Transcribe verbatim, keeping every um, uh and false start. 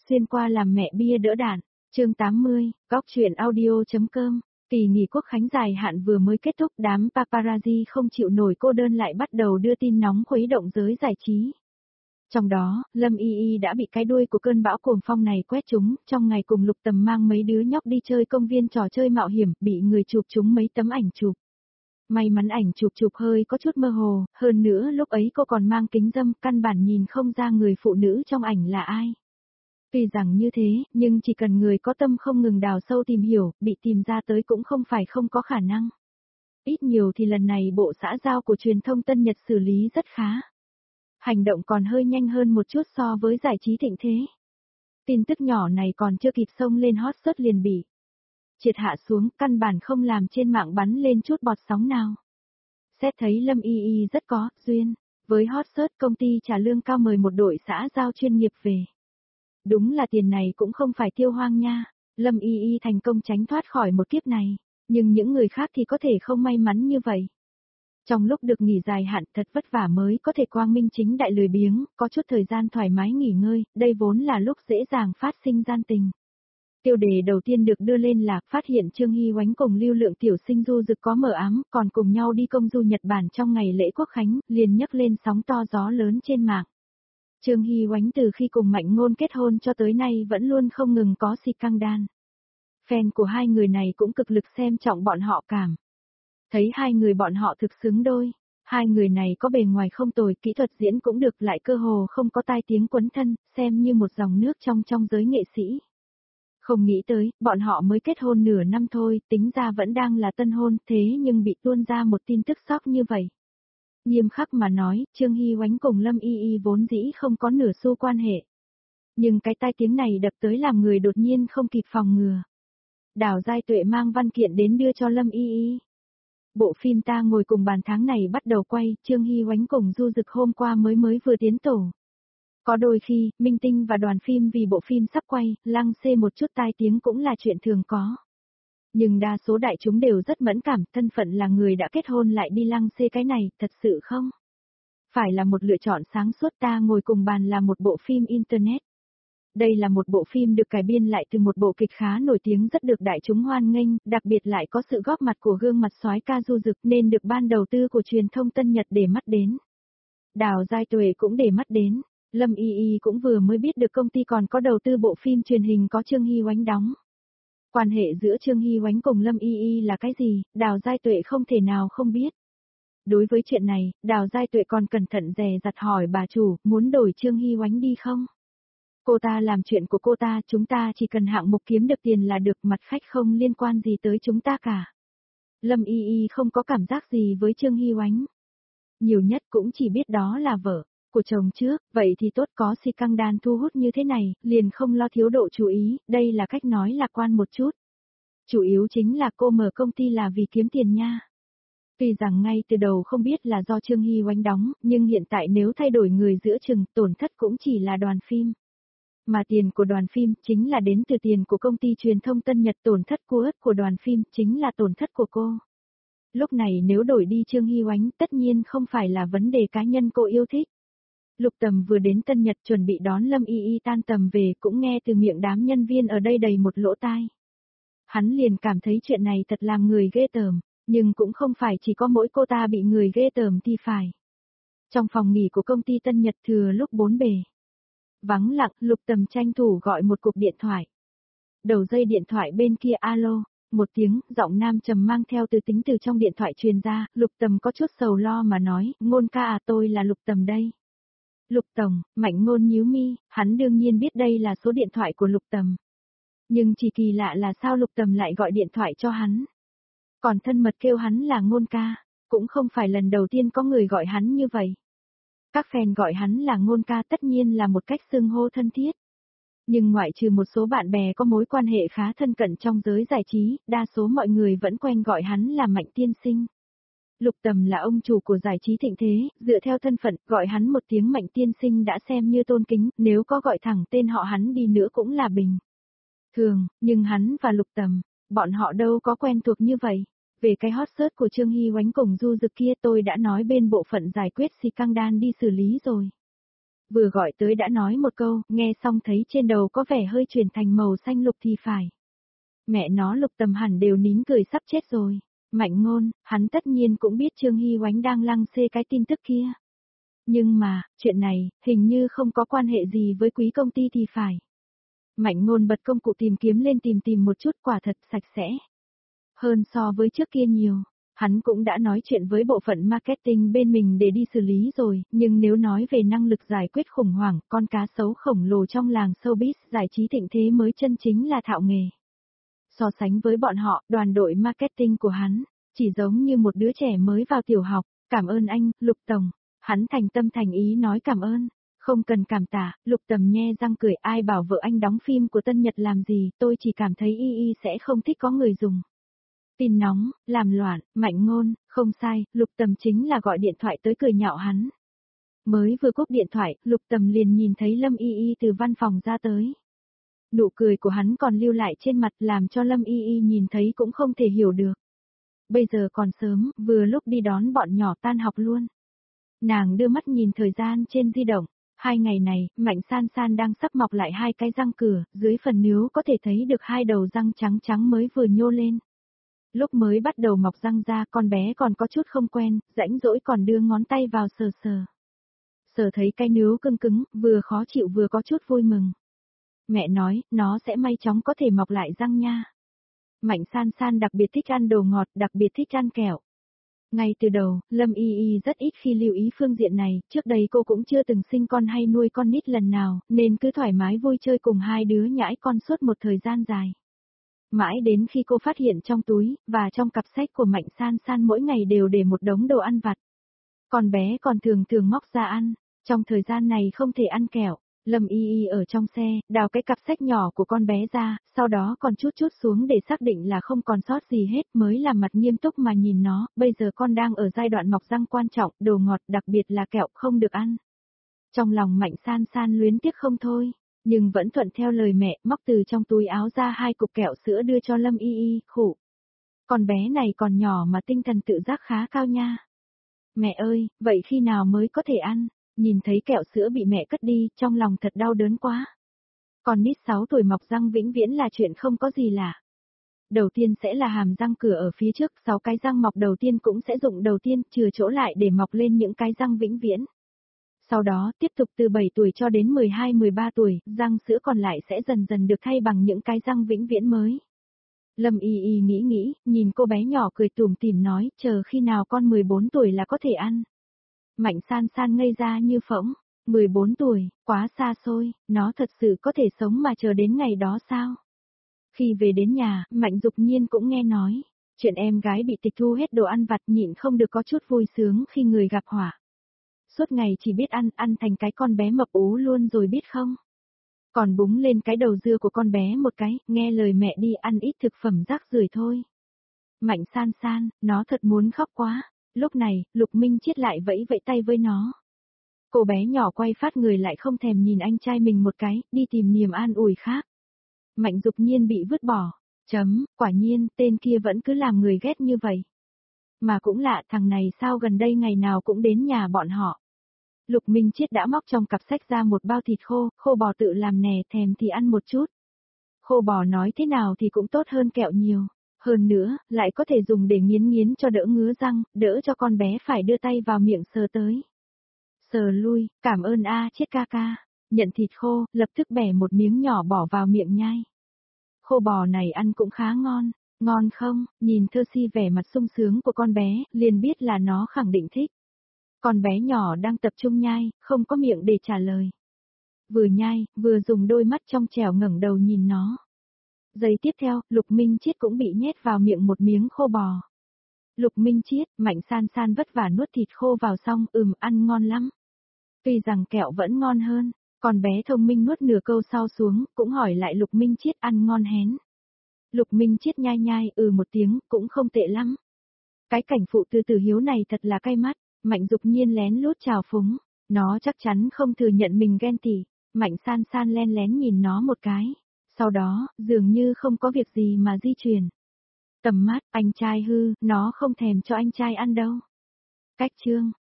xuyên qua làm mẹ bia đỡ đạn, chương tám mươi, góc chuyện audio.com. Kỳ nghỉ quốc khánh dài hạn vừa mới kết thúc, đám paparazzi không chịu nổi cô đơn lại bắt đầu đưa tin nóng khuấy động giới giải trí. Trong đó, Lâm Y Y đã bị cái đuôi của cơn bão cuồng phong này quét trúng, trong ngày cùng Lục Tầm mang mấy đứa nhóc đi chơi công viên trò chơi mạo hiểm, bị người chụp trúng mấy tấm ảnh chụp. May mắn ảnh chụp chụp hơi có chút mơ hồ, hơn nữa lúc ấy cô còn mang kính râm, căn bản nhìn không ra người phụ nữ trong ảnh là ai. Tuy rằng như thế, nhưng chỉ cần người có tâm không ngừng đào sâu tìm hiểu, bị tìm ra tới cũng không phải không có khả năng. Ít nhiều thì lần này bộ xã giao của truyền thông Tân Nhật xử lý rất khá. Hành động còn hơi nhanh hơn một chút so với giải trí thịnh thế. Tin tức nhỏ này còn chưa kịp xông lên hot search liền bị triệt hạ xuống, căn bản không làm trên mạng bắn lên chút bọt sóng nào. Xét thấy Lâm Y Y rất có duyên với hot search, công ty trả lương cao mời một đội xã giao chuyên nghiệp về. Đúng là tiền này cũng không phải tiêu hoang nha. Lâm Y Y thành công tránh thoát khỏi một kiếp này, nhưng những người khác thì có thể không may mắn như vậy. Trong lúc được nghỉ dài hạn thật vất vả mới có thể quang minh chính đại lười biếng, có chút thời gian thoải mái nghỉ ngơi, đây vốn là lúc dễ dàng phát sinh gian tình. Tiêu đề đầu tiên được đưa lên là phát hiện Trương Hy Oánh cùng Lưu Lượng tiểu sinh du dực có mờ ám, còn cùng nhau đi công du Nhật Bản trong ngày lễ Quốc Khánh, liền nhấc lên sóng to gió lớn trên mạng. Trương Hy Oánh từ khi cùng Mạnh Ngôn kết hôn cho tới nay vẫn luôn không ngừng có xì căng đan. Fan của hai người này cũng cực lực xem trọng bọn họ cảm. Thấy hai người bọn họ thực xứng đôi, hai người này có bề ngoài không tồi, kỹ thuật diễn cũng được, lại cơ hồ không có tai tiếng quấn thân, xem như một dòng nước trong trong giới nghệ sĩ. Không nghĩ tới, bọn họ mới kết hôn nửa năm thôi, tính ra vẫn đang là tân hôn, thế nhưng bị tuôn ra một tin tức sốc như vậy. Nghiêm khắc mà nói, Trương Hy Oánh cùng Lâm Y Y vốn dĩ không có nửa xu quan hệ. Nhưng cái tai tiếng này đập tới làm người đột nhiên không kịp phòng ngừa. Đào Giai Tuệ mang văn kiện đến đưa cho Lâm Y Y. Bộ phim Ta Ngồi Cùng Bàn tháng này bắt đầu quay, Trương Hy Oánh cùng Du Dực hôm qua mới mới vừa tiến tổ. Có đôi khi, minh tinh và đoàn phim vì bộ phim sắp quay, lăng xê một chút tai tiếng cũng là chuyện thường có. Nhưng đa số đại chúng đều rất mẫn cảm, thân phận là người đã kết hôn lại đi lăng xê cái này, thật sự không? Phải là một lựa chọn sáng suốt. Ta Ngồi Cùng Bàn là một bộ phim Internet. Đây là một bộ phim được cải biên lại từ một bộ kịch khá nổi tiếng rất được đại chúng hoan nghênh, đặc biệt lại có sự góp mặt của gương mặt soái ca Du Dực nên được ban đầu tư của truyền thông Tân Nhật để mắt đến. Đào Giai Tuệ cũng để mắt đến. Lâm Y Y cũng vừa mới biết được công ty còn có đầu tư bộ phim truyền hình có Trương Hy Oánh đóng. Quan hệ giữa Trương Hy Oánh cùng Lâm Y Y là cái gì, Đào Giai Tuệ không thể nào không biết. Đối với chuyện này, Đào Giai Tuệ còn cẩn thận dè dặt hỏi bà chủ, muốn đổi Trương Hy Oánh đi không? Cô ta làm chuyện của cô ta, chúng ta chỉ cần hạng mục kiếm được tiền là được, mặt khách không liên quan gì tới chúng ta cả. Lâm Y Y không có cảm giác gì với Trương Hy Oánh. Nhiều nhất cũng chỉ biết đó là vợ của chồng trước, vậy thì tốt, có xì căng đan thu hút như thế này, liền không lo thiếu độ chú ý, đây là cách nói lạc quan một chút. Chủ yếu chính là cô mở công ty là vì kiếm tiền nha. Tuy rằng ngay từ đầu không biết là do Trương Hy Oánh đóng, nhưng hiện tại nếu thay đổi người giữa chừng, tổn thất cũng chỉ là đoàn phim. Mà tiền của đoàn phim chính là đến từ tiền của công ty truyền thông Tân Nhật, tổn thất của ớt của đoàn phim chính là tổn thất của cô. Lúc này nếu đổi đi Trương Hy Oánh tất nhiên không phải là vấn đề cá nhân cô yêu thích. Lục Tầm vừa đến Tân Nhật chuẩn bị đón Lâm Y Y tan tầm về cũng nghe từ miệng đám nhân viên ở đây đầy một lỗ tai. Hắn liền cảm thấy chuyện này thật làm người ghê tởm, nhưng cũng không phải chỉ có mỗi cô ta bị người ghê tởm thì phải. Trong phòng nghỉ của công ty Tân Nhật thừa lúc bốn bề vắng lặng, Lục Tầm tranh thủ gọi một cuộc điện thoại. Đầu dây điện thoại bên kia alo, một tiếng, giọng nam trầm mang theo từ tính từ trong điện thoại truyền ra, Lục Tầm có chút sầu lo mà nói, Ngôn ca à, tôi là Lục Tầm đây. Lục Tổng, Mạnh Ngôn nhíu mi, hắn đương nhiên biết đây là số điện thoại của Lục Tầm. Nhưng chỉ kỳ lạ là sao Lục Tầm lại gọi điện thoại cho hắn. Còn thân mật kêu hắn là Ngôn ca, cũng không phải lần đầu tiên có người gọi hắn như vậy. Các fan gọi hắn là Ngôn ca tất nhiên là một cách xưng hô thân thiết. Nhưng ngoại trừ một số bạn bè có mối quan hệ khá thân cận trong giới giải trí, đa số mọi người vẫn quen gọi hắn là Mạnh tiên sinh. Lục Tầm là ông chủ của giải trí thịnh thế, dựa theo thân phận, gọi hắn một tiếng Mạnh tiên sinh đã xem như tôn kính, nếu có gọi thẳng tên họ hắn đi nữa cũng là bình thường, nhưng hắn và Lục Tầm, bọn họ đâu có quen thuộc như vậy. Về cái hot search của Trương Hy Oánh cùng Du Dực kia tôi đã nói bên bộ phận giải quyết xì căng đan đi xử lý rồi. Vừa gọi tới đã nói một câu, nghe xong thấy trên đầu có vẻ hơi chuyển thành màu xanh lục thì phải. Mẹ nó Lục Tầm hẳn đều nín cười sắp chết rồi. Mạnh Ngôn, hắn tất nhiên cũng biết Trương Hy Oánh đang lăng xê cái tin tức kia. Nhưng mà, chuyện này, hình như không có quan hệ gì với quý công ty thì phải. Mạnh Ngôn bật công cụ tìm kiếm lên tìm tìm một chút, quả thật sạch sẽ. Hơn so với trước kia nhiều. Hắn cũng đã nói chuyện với bộ phận marketing bên mình để đi xử lý rồi, nhưng nếu nói về năng lực giải quyết khủng hoảng, con cá sấu khổng lồ trong làng showbiz giải trí thịnh thế mới chân chính là thạo nghề. So sánh với bọn họ, đoàn đội marketing của hắn, chỉ giống như một đứa trẻ mới vào tiểu học. Cảm ơn anh, Lục Tổng. Hắn thành tâm thành ý nói cảm ơn. Không cần cảm tạ, Lục Tầm nhe răng cười, ai bảo vợ anh đóng phim của Tân Nhật làm gì, tôi chỉ cảm thấy y y sẽ không thích có người dùng. Tin nóng, làm loạn, Mạnh Ngôn, không sai, Lục Tầm chính là gọi điện thoại tới cười nhạo hắn. Mới vừa cúp điện thoại, Lục Tầm liền nhìn thấy Lâm Y Y từ văn phòng ra tới. Nụ cười của hắn còn lưu lại trên mặt làm cho Lâm Y Y nhìn thấy cũng không thể hiểu được. Bây giờ còn sớm, vừa lúc đi đón bọn nhỏ tan học luôn. Nàng đưa mắt nhìn thời gian trên di động. Hai ngày này, Mạnh San San đang sắp mọc lại hai cái răng cửa, dưới phần níu có thể thấy được hai đầu răng trắng trắng mới vừa nhô lên. Lúc mới bắt đầu mọc răng ra, con bé còn có chút không quen, rãnh rỗi còn đưa ngón tay vào sờ sờ. Sờ thấy cái níu cứng cứng, vừa khó chịu vừa có chút vui mừng. Mẹ nói, nó sẽ may chóng có thể mọc lại răng nha. Mạnh San San đặc biệt thích ăn đồ ngọt, đặc biệt thích ăn kẹo. Ngay từ đầu, Lâm Y Y rất ít khi lưu ý phương diện này, trước đây cô cũng chưa từng sinh con hay nuôi con nít lần nào, nên cứ thoải mái vui chơi cùng hai đứa nhãi con suốt một thời gian dài. Mãi đến khi cô phát hiện trong túi, và trong cặp sách của Mạnh San San mỗi ngày đều để một đống đồ ăn vặt. Con bé còn thường thường móc ra ăn, trong thời gian này không thể ăn kẹo. Lâm Y Y ở trong xe, đào cái cặp sách nhỏ của con bé ra, sau đó còn chút chút xuống để xác định là không còn sót gì hết mới làm mặt nghiêm túc mà nhìn nó, bây giờ con đang ở giai đoạn mọc răng quan trọng, đồ ngọt đặc biệt là kẹo không được ăn. Trong lòng Mạnh San San luyến tiếc không thôi, nhưng vẫn thuận theo lời mẹ, móc từ trong túi áo ra hai cục kẹo sữa đưa cho Lâm Y Y, khụ. Con bé này còn nhỏ mà tinh thần tự giác khá cao nha. Mẹ ơi, vậy khi nào mới có thể ăn? Nhìn thấy kẹo sữa bị mẹ cất đi, trong lòng thật đau đớn quá. Con nít sáu tuổi mọc răng vĩnh viễn là chuyện không có gì lạ. Đầu tiên sẽ là hàm răng cửa ở phía trước, sáu cái răng mọc đầu tiên cũng sẽ dụng đầu tiên, chừa chỗ lại để mọc lên những cái răng vĩnh viễn. Sau đó, tiếp tục từ bảy tuổi cho đến mười hai mười ba tuổi, răng sữa còn lại sẽ dần dần được thay bằng những cái răng vĩnh viễn mới. Lâm Y Y nghĩ nghĩ, nhìn cô bé nhỏ cười tủm tỉm nói, chờ khi nào con mười bốn tuổi là có thể ăn. Mạnh San San ngây ra như phỗng, mười bốn tuổi, quá xa xôi, nó thật sự có thể sống mà chờ đến ngày đó sao? Khi về đến nhà, Mạnh Dục Nhiên cũng nghe nói, chuyện em gái bị tịch thu hết đồ ăn vặt nhịn không được có chút vui sướng khi người gặp họa. Suốt ngày chỉ biết ăn, ăn thành cái con bé mập ú luôn rồi biết không? Còn búng lên cái đầu dưa của con bé một cái, nghe lời mẹ đi ăn ít thực phẩm rác rưởi thôi. Mạnh San San, nó thật muốn khóc quá. Lúc này, Lục Minh Chiết lại vẫy vẫy tay với nó. Cô bé nhỏ quay phát người lại không thèm nhìn anh trai mình một cái, đi tìm niềm an ủi khác. Mạnh Dục Nhiên bị vứt bỏ. Chấm, quả nhiên, tên kia vẫn cứ làm người ghét như vậy. Mà cũng lạ, thằng này sao gần đây ngày nào cũng đến nhà bọn họ. Lục Minh Chiết đã móc trong cặp sách ra một bao thịt khô, khô bò tự làm nè, thèm thì ăn một chút. Khô bò nói thế nào thì cũng tốt hơn kẹo nhiều. Hơn nữa, lại có thể dùng để nghiến nghiến cho đỡ ngứa răng, đỡ cho con bé phải đưa tay vào miệng sờ tới. Sờ lui, cảm ơn a chết ca ca. Nhận thịt khô, lập tức bẻ một miếng nhỏ bỏ vào miệng nhai. Khô bò này ăn cũng khá ngon, ngon không? Nhìn Thơ Si vẻ mặt sung sướng của con bé, liền biết là nó khẳng định thích. Con bé nhỏ đang tập trung nhai, không có miệng để trả lời. Vừa nhai, vừa dùng đôi mắt trong trẻo ngẩng đầu nhìn nó. Giây tiếp theo, Lục Minh Chiết cũng bị nhét vào miệng một miếng khô bò. Lục Minh Chiết, Mạnh San San vất vả nuốt thịt khô vào xong, ừm, ăn ngon lắm. Tuy rằng kẹo vẫn ngon hơn, còn bé thông minh nuốt nửa câu sau xuống, cũng hỏi lại Lục Minh Chiết ăn ngon hén. Lục Minh Chiết nhai nhai, ừ một tiếng, cũng không tệ lắm. Cái cảnh phụ tư tử hiếu này thật là cay mắt, Mạnh Dục Nhiên lén lút chào phúng, nó chắc chắn không thừa nhận mình ghen tị. Mạnh San San len lén nhìn nó một cái. Sau đó, dường như không có việc gì mà di chuyển. Tầm mắt, anh trai hư, nó không thèm cho anh trai ăn đâu. Cách chương.